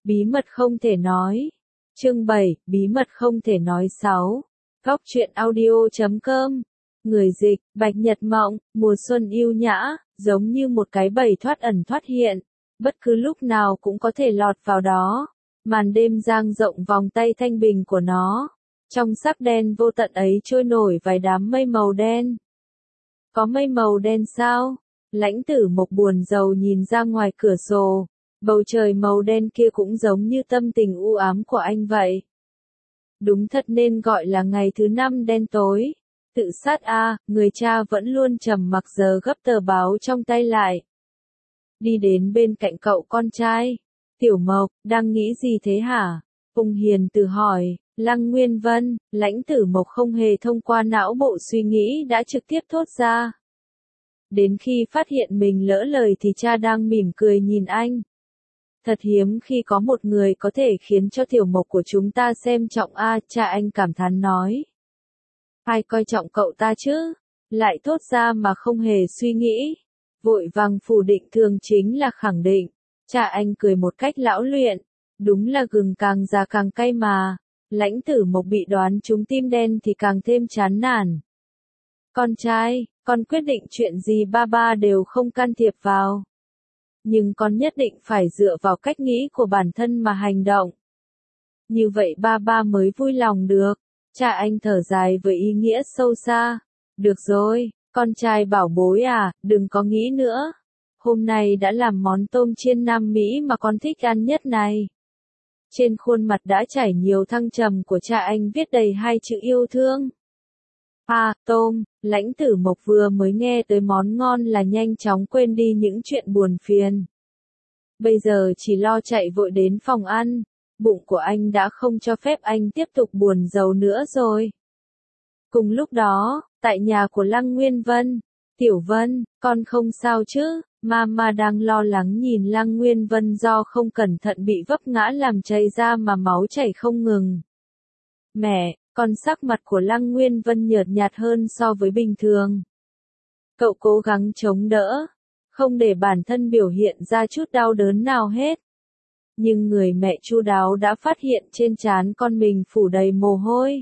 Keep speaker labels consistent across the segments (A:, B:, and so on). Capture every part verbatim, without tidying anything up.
A: Bí mật không thể nói. Chương bảy, bí mật không thể nói sáu. Góc truyện audio chấm com. Người dịch, Bạch Nhật Mộng, mùa xuân yêu nhã, giống như một cái bẫy thoát ẩn thoát hiện, bất cứ lúc nào cũng có thể lọt vào đó. Màn đêm dang rộng vòng tay thanh bình của nó. Trong sắc đen vô tận ấy trôi nổi vài đám mây màu đen. Có mây màu đen sao? Lãnh Tử Mộc buồn rầu nhìn ra ngoài cửa sổ. Bầu trời màu đen kia cũng giống như tâm tình u ám của anh vậy. Đúng thật nên gọi là ngày thứ năm đen tối. Tự sát a, à, người cha vẫn luôn trầm mặc giờ gấp tờ báo trong tay lại. Đi đến bên cạnh cậu con trai. Tiểu Mộc, đang nghĩ gì thế hả? Ung Hiền Từ hỏi. Lăng Nguyên Vân, Lãnh Tử Mộc không hề thông qua não bộ suy nghĩ đã trực tiếp thốt ra. Đến khi phát hiện mình lỡ lời thì cha đang mỉm cười nhìn anh. Thật hiếm khi có một người có thể khiến cho Tiểu Mộc của chúng ta xem trọng a, cha anh cảm thán nói. Ai coi trọng cậu ta chứ? Lại thốt ra mà không hề suy nghĩ. Vội vàng phủ định thường chính là khẳng định. Cha anh cười một cách lão luyện. Đúng là gừng càng già càng cay mà. Lãnh Tử Mộc bị đoán trúng tim đen thì càng thêm chán nản. Con trai, con quyết định chuyện gì ba ba đều không can thiệp vào. Nhưng con nhất định phải dựa vào cách nghĩ của bản thân mà hành động. Như vậy ba ba mới vui lòng được. Cha anh thở dài với ý nghĩa sâu xa. Được rồi, con trai bảo bối à, đừng có nghĩ nữa. Hôm nay đã làm món tôm chiên Nam Mỹ mà con thích ăn nhất này. Trên khuôn mặt đã trải nhiều thăng trầm của cha anh viết đầy hai chữ yêu thương. À, tôm, Lãnh Tử Mộc vừa mới nghe tới món ngon là nhanh chóng quên đi những chuyện buồn phiền. Bây giờ chỉ lo chạy vội đến phòng ăn, bụng của anh đã không cho phép anh tiếp tục buồn rầu nữa rồi. Cùng lúc đó, tại nhà của Lăng Nguyên Vân, Tiểu Vân, con không sao chứ? Mama đang lo lắng nhìn Lăng Nguyên Vân do không cẩn thận bị vấp ngã làm chảy ra mà máu chảy không ngừng. Mẹ, con sắc mặt của Lăng Nguyên Vân nhợt nhạt hơn so với bình thường. Cậu cố gắng chống đỡ, không để bản thân biểu hiện ra chút đau đớn nào hết. Nhưng người mẹ chu đáo đã phát hiện trên trán con mình phủ đầy mồ hôi.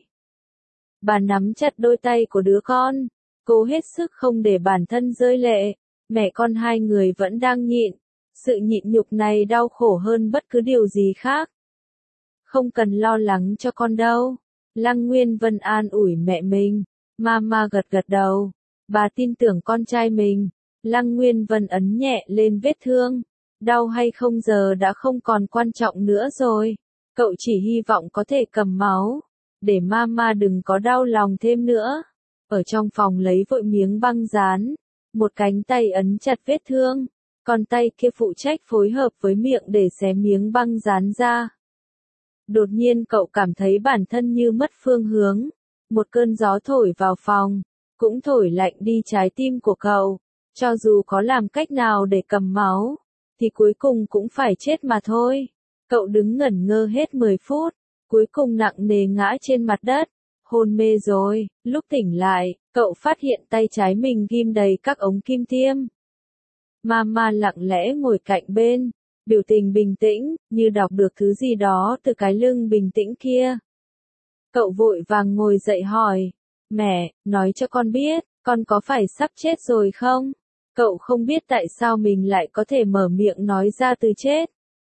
A: Bà nắm chặt đôi tay của đứa con, cố hết sức không để bản thân rơi lệ. Mẹ con hai người vẫn đang nhịn, sự nhịn nhục này đau khổ hơn bất cứ điều gì khác. Không cần lo lắng cho con đâu. Lăng Nguyên Vân an ủi mẹ mình. Mama gật gật đầu. Bà tin tưởng con trai mình. Lăng Nguyên Vân ấn nhẹ lên vết thương. Đau hay không giờ đã không còn quan trọng nữa rồi. Cậu chỉ hy vọng có thể cầm máu. Để mama đừng có đau lòng thêm nữa. Ở trong phòng lấy vội miếng băng dán. Một cánh tay ấn chặt vết thương, còn tay kia phụ trách phối hợp với miệng để xé miếng băng dán ra. Đột nhiên cậu cảm thấy bản thân như mất phương hướng. Một cơn gió thổi vào phòng, cũng thổi lạnh đi trái tim của cậu. Cho dù có làm cách nào để cầm máu, thì cuối cùng cũng phải chết mà thôi. Cậu đứng ngẩn ngơ hết mười phút, cuối cùng nặng nề ngã trên mặt đất. Hôn mê rồi, lúc tỉnh lại, cậu phát hiện tay trái mình ghim đầy các ống kim tiêm. Mama lặng lẽ ngồi cạnh bên, biểu tình bình tĩnh, như đọc được thứ gì đó từ cái lưng bình tĩnh kia. Cậu vội vàng ngồi dậy hỏi, mẹ, nói cho con biết, con có phải sắp chết rồi không? Cậu không biết tại sao mình lại có thể mở miệng nói ra từ chết.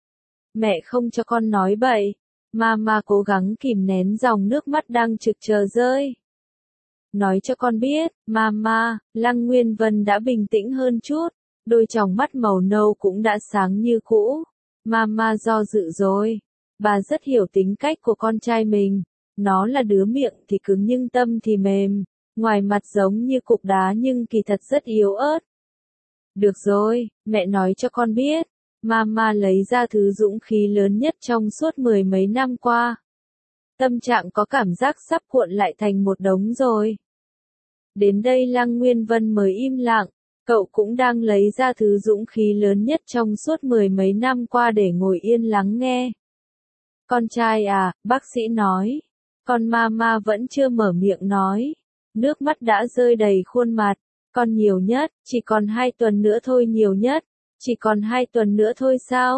A: Mẹ không cho con nói bậy. Mama cố gắng kìm nén dòng nước mắt đang trực chờ rơi. Nói cho con biết, Mama, Lăng Nguyên Vân đã bình tĩnh hơn chút, đôi tròng mắt màu nâu cũng đã sáng như cũ. Mama do dự rồi, bà rất hiểu tính cách của con trai mình, nó là đứa miệng thì cứng nhưng tâm thì mềm, ngoài mặt giống như cục đá nhưng kỳ thật rất yếu ớt. Được rồi, mẹ nói cho con biết. Mama lấy ra thứ dũng khí lớn nhất trong suốt mười mấy năm qua. Tâm trạng có cảm giác sắp cuộn lại thành một đống rồi. Đến đây Lăng Nguyên Vân mới im lặng, cậu cũng đang lấy ra thứ dũng khí lớn nhất trong suốt mười mấy năm qua để ngồi yên lắng nghe. Con trai à, bác sĩ nói. Con Mama vẫn chưa mở miệng nói. Nước mắt đã rơi đầy khuôn mặt. Con nhiều nhất, chỉ còn hai tuần nữa thôi nhiều nhất. Chỉ còn hai tuần nữa thôi sao?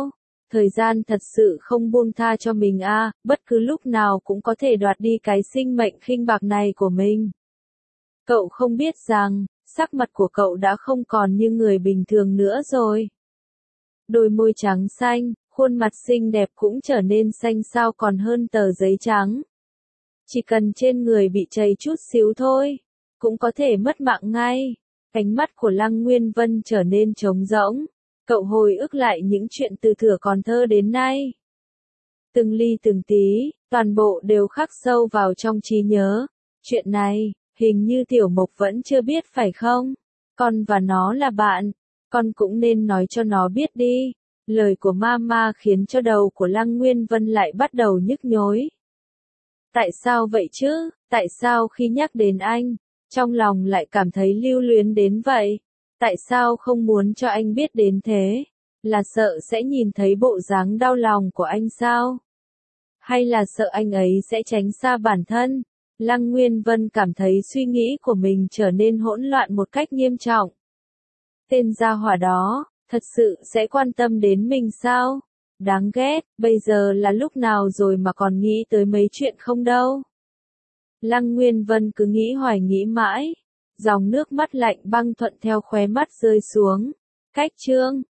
A: Thời gian thật sự không buông tha cho mình a, à, bất cứ lúc nào cũng có thể đoạt đi cái sinh mệnh khinh bạc này của mình. Cậu không biết rằng, sắc mặt của cậu đã không còn như người bình thường nữa rồi. Đôi môi trắng xanh, khuôn mặt xinh đẹp cũng trở nên xanh xao còn hơn tờ giấy trắng. Chỉ cần trên người bị chảy chút xíu thôi, cũng có thể mất mạng ngay. Ánh mắt của Lăng Nguyên Vân trở nên trống rỗng. Cậu hồi ức lại những chuyện từ thuở còn thơ đến nay. Từng ly từng tí, toàn bộ đều khắc sâu vào trong trí nhớ. Chuyện này, hình như Tiểu Mộc vẫn chưa biết phải không? Con và nó là bạn, con cũng nên nói cho nó biết đi. Lời của Mama khiến cho đầu của Lăng Nguyên Vân lại bắt đầu nhức nhối. Tại sao vậy chứ? Tại sao khi nhắc đến anh, trong lòng lại cảm thấy lưu luyến đến vậy? Tại sao không muốn cho anh biết đến thế? Là sợ sẽ nhìn thấy bộ dáng đau lòng của anh sao? Hay là sợ anh ấy sẽ tránh xa bản thân? Lăng Nguyên Vân cảm thấy suy nghĩ của mình trở nên hỗn loạn một cách nghiêm trọng. Tên gia hỏa đó, thật sự sẽ quan tâm đến mình sao? Đáng ghét, bây giờ là lúc nào rồi mà còn nghĩ tới mấy chuyện không đâu. Lăng Nguyên Vân cứ nghĩ hoài nghĩ mãi. Dòng nước mắt lạnh băng thuận theo khóe mắt rơi xuống. Cách chương